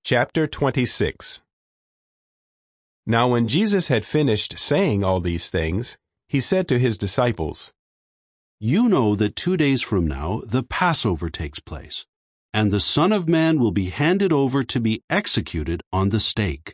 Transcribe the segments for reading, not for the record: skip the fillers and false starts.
Chapter 26. Now when Jesus had finished saying all these things, he said to his disciples, "You know that 2 days from now the Passover takes place, and the Son of Man will be handed over to be executed on the stake."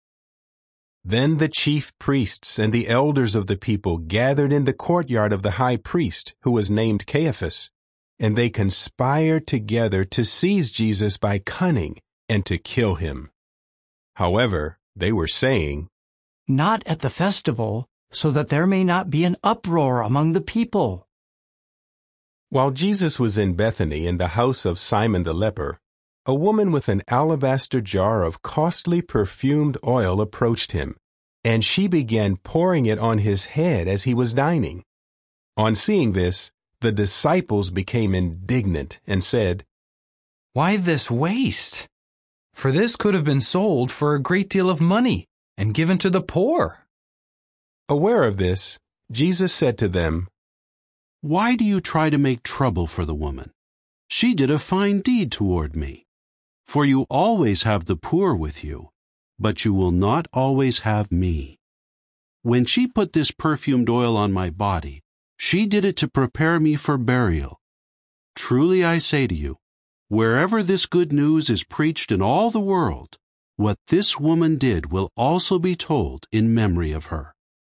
Then the chief priests and the elders of the people gathered in the courtyard of the high priest, who was named Caiaphas, and they conspired together to seize Jesus by cunning and to kill him. However, they were saying, "Not at the festival, so that there may not be an uproar among the people." While Jesus was in Bethany in the house of Simon the leper, a woman with an alabaster jar of costly perfumed oil approached him, and she began pouring it on his head as he was dining. On seeing this, the disciples became indignant and said, "Why this waste? For this could have been sold for a great deal of money and given to the poor." Aware of this, Jesus said to them, "Why do you try to make trouble for the woman? She did a fine deed toward me. For you always have the poor with you, but you will not always have me. When she put this perfumed oil on my body, she did it to prepare me for burial. Truly I say to you, wherever this good news is preached in all the world, what this woman did will also be told in memory of her."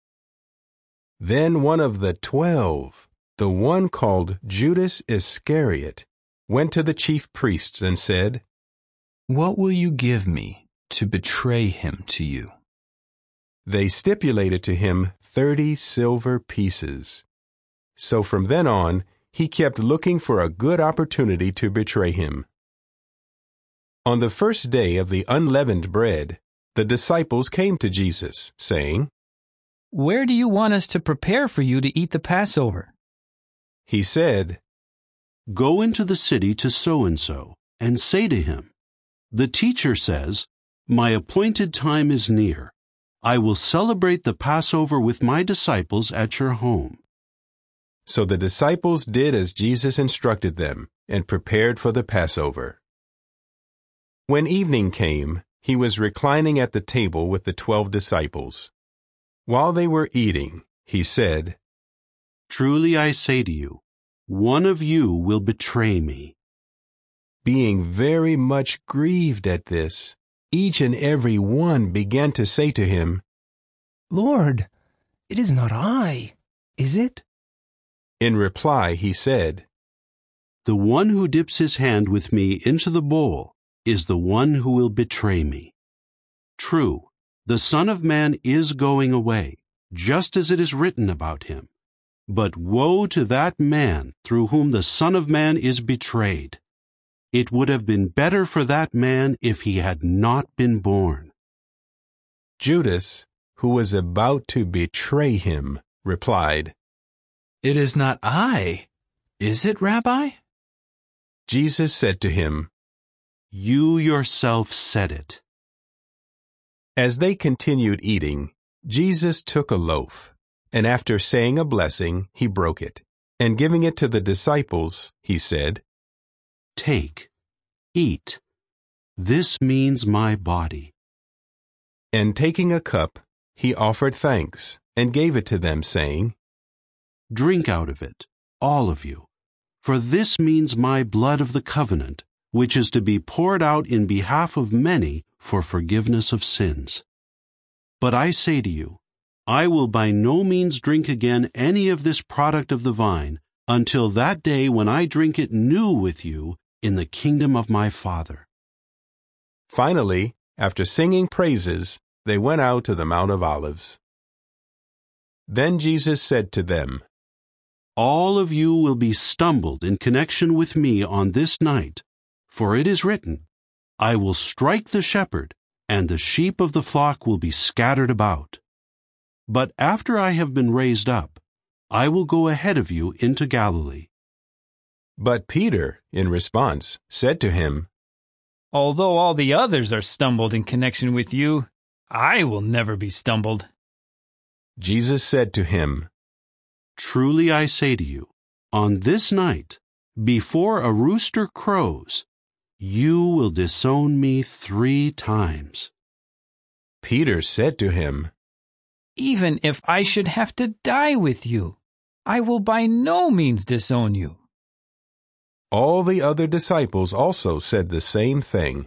Then one of the 12, the one called Judas Iscariot, went to the chief priests and said, "What will you give me to betray him to you?" They stipulated to him 30 silver pieces. So from then on, he kept looking for a good opportunity to betray him. On the first day of the unleavened bread, the disciples came to Jesus, saying, "Where do you want us to prepare for you to eat the Passover?" He said, "Go into the city to so-and-so and say to him, 'The teacher says, my appointed time is near. I will celebrate the Passover with my disciples at your home.'" So the disciples did as Jesus instructed them and prepared for the Passover. When evening came, he was reclining at the table with the 12 disciples. While they were eating, he said, "Truly I say to you, one of you will betray me." Being very much grieved at this, each and every one began to say to him, "Lord, it is not I, is it?" In reply, he said, "The one who dips his hand with me into the bowl is the one who will betray me. True, the Son of Man is going away, just as it is written about him. But woe to that man through whom the Son of Man is betrayed. It would have been better for that man if he had not been born." Judas, who was about to betray him, replied, "It is not I, is it, Rabbi?" Jesus said to him, "You yourself said it." As they continued eating, Jesus took a loaf, and after saying a blessing, he broke it, and giving it to the disciples, he said, "Take, eat. This means my body." And taking a cup, he offered thanks, and gave it to them, saying, "Drink out of it, all of you, for this means my blood of the covenant, which is to be poured out in behalf of many for forgiveness of sins. But I say to you, I will by no means drink again any of this product of the vine until that day when I drink it new with you in the kingdom of my Father." Finally, after singing praises, they went out to the Mount of Olives. Then Jesus said to them, "All of you will be stumbled in connection with me on this night, for it is written, I will strike the shepherd, and the sheep of the flock will be scattered about. But after I have been raised up, I will go ahead of you into Galilee." But Peter, in response, said to him, "Although all the others are stumbled in connection with you, I will never be stumbled." Jesus said to him, "Truly I say to you, on this night, before a rooster crows, you will disown me 3 times. Peter said to him, Even if I should have to die with you, I will by no means disown you. All the other disciples also said the same thing.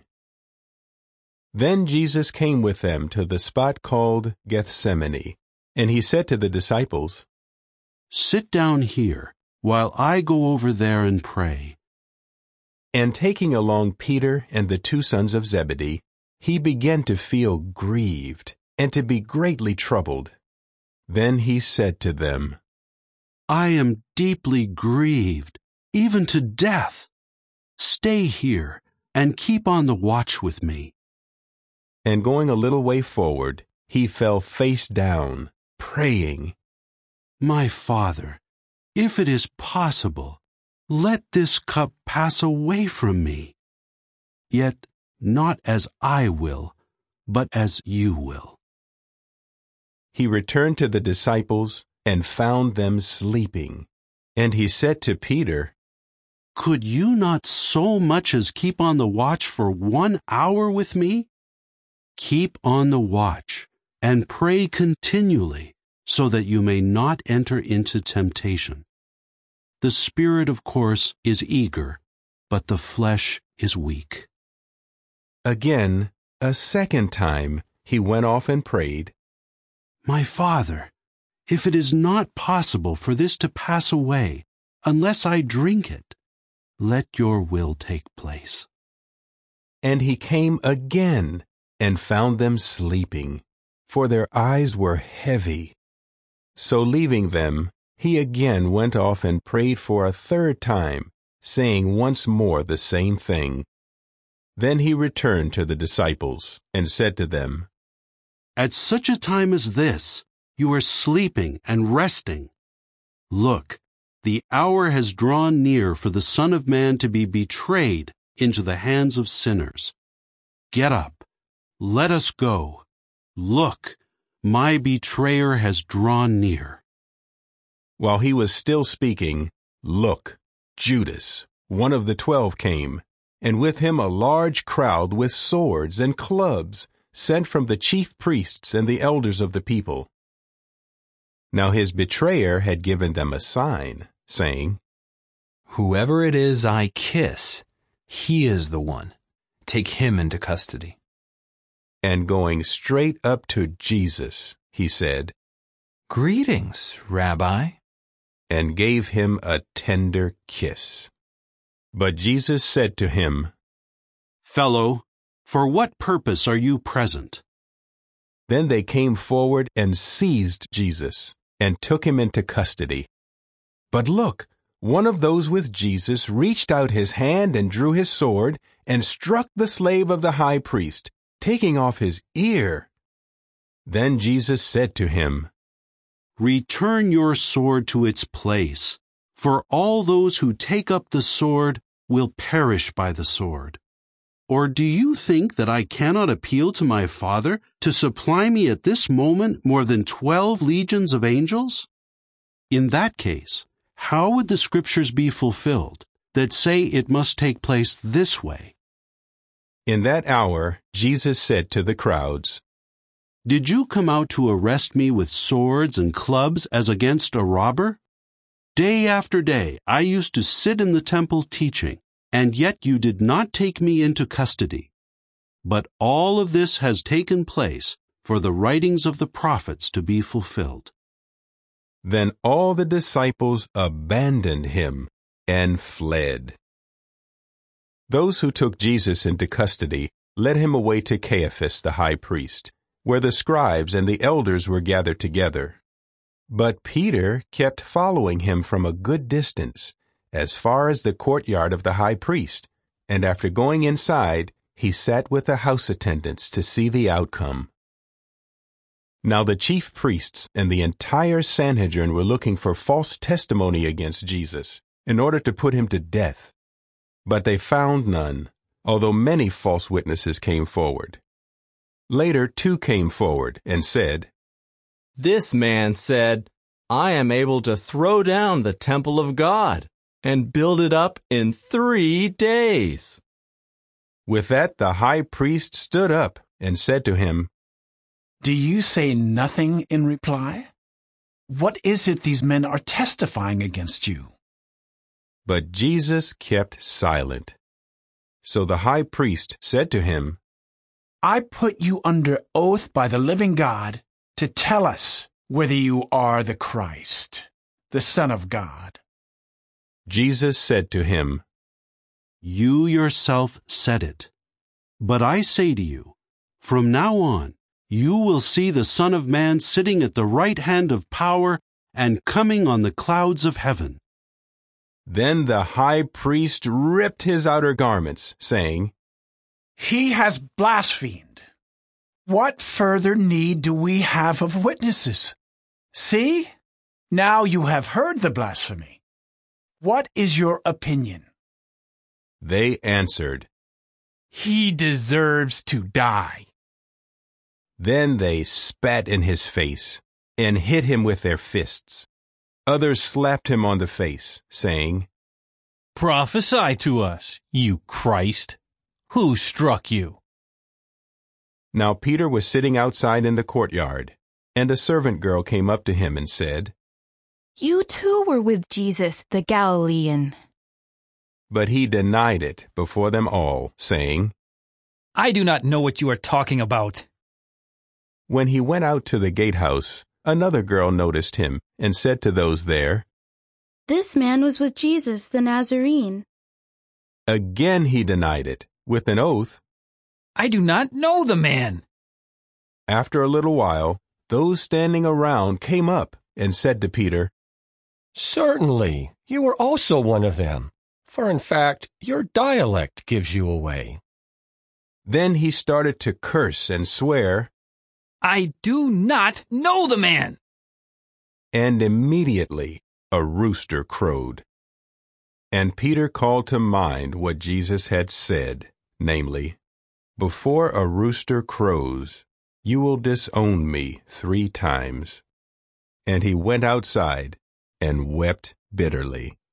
Then Jesus came with them to the spot called Gethsemane, and he said to the disciples, Sit down here while I go over there and pray. And taking along Peter and the 2 sons of Zebedee, he began to feel grieved and to be greatly troubled. Then he said to them, I am deeply grieved, even to death. Stay here and keep on the watch with me. And going a little way forward, he fell face down, praying, My Father, if it is possible, let this cup pass away from me. Yet not as I will, but as you will. He returned to the disciples and found them sleeping. And he said to Peter, Could you not so much as keep on the watch for 1 hour with me? Keep on the watch and pray continually, so that you may not enter into temptation. The spirit, of course, is eager, but the flesh is weak. Again, a second time, he went off and prayed, My Father, if it is not possible for this to pass away unless I drink it, let your will take place. And he came again and found them sleeping, for their eyes were heavy. So leaving them, he again went off and prayed for a 3rd time, saying once more the same thing. Then he returned to the disciples and said to them, At such a time as this, you are sleeping and resting. Look, the hour has drawn near for the Son of Man to be betrayed into the hands of sinners. Get up, let us go. Look, my betrayer has drawn near. While he was still speaking, look, Judas, one of the 12, came, and with him a large crowd with swords and clubs, sent from the chief priests and the elders of the people. Now his betrayer had given them a sign, saying, Whoever it is I kiss, he is the one. Take him into custody. And going straight up to Jesus, he said, Greetings, Rabbi. And gave him a tender kiss. But Jesus said to him, Fellow, for what purpose are you present? Then they came forward and seized Jesus, and took him into custody. But look, one of those with Jesus reached out his hand and drew his sword, and struck the slave of the high priest, taking off his ear. Then Jesus said to him, Return your sword to its place, for all those who take up the sword will perish by the sword. Or do you think that I cannot appeal to my Father to supply me at this moment more than 12 legions of angels? In that case, how would the scriptures be fulfilled that say it must take place this way? In that hour, Jesus said to the crowds, Did you come out to arrest me with swords and clubs as against a robber? Day after day I used to sit in the temple teaching, and yet you did not take me into custody. But all of this has taken place for the writings of the prophets to be fulfilled. Then all the disciples abandoned him and fled. Those who took Jesus into custody led him away to Caiaphas the high priest, where the scribes and the elders were gathered together. But Peter kept following him from a good distance, as far as the courtyard of the high priest, and after going inside, he sat with the house attendants to see the outcome. Now the chief priests and the entire Sanhedrin were looking for false testimony against Jesus, in order to put him to death. But they found none, although many false witnesses came forward. Later 2 came forward and said, This man said, I am able to throw down the temple of God and build it up in 3 days. With that, the high priest stood up and said to him, Do you say nothing in reply? What is it these men are testifying against you? But Jesus kept silent. So the high priest said to him, I put you under oath by the living God to tell us whether you are the Christ, the Son of God. Jesus said to him, You yourself said it. But I say to you, from now on, you will see the Son of Man sitting at the right hand of power and coming on the clouds of heaven. Then the high priest ripped his outer garments, saying, He has blasphemed. What further need do we have of witnesses? See, now you have heard the blasphemy. What is your opinion? They answered, He deserves to die. Then they spat in his face and hit him with their fists. Others slapped him on the face, saying, Prophesy to us, you Christ. Who struck you? Now Peter was sitting outside in the courtyard, and a servant girl came up to him and said, You too were with Jesus the Galilean. But he denied it before them all, saying, I do not know what you are talking about. When he went out to the gatehouse, another girl noticed him and said to those there, This man was with Jesus the Nazarene. Again he denied it, with an oath. I do not know the man. After a little while, those standing around came up and said to Peter, Certainly, you are also one of them, for in fact, your dialect gives you away. Then he started to curse and swear, I do not know the man. And immediately a rooster crowed. And Peter called to mind what Jesus had said, namely, Before a rooster crows, you will disown me 3 times. And he went outside and wept bitterly.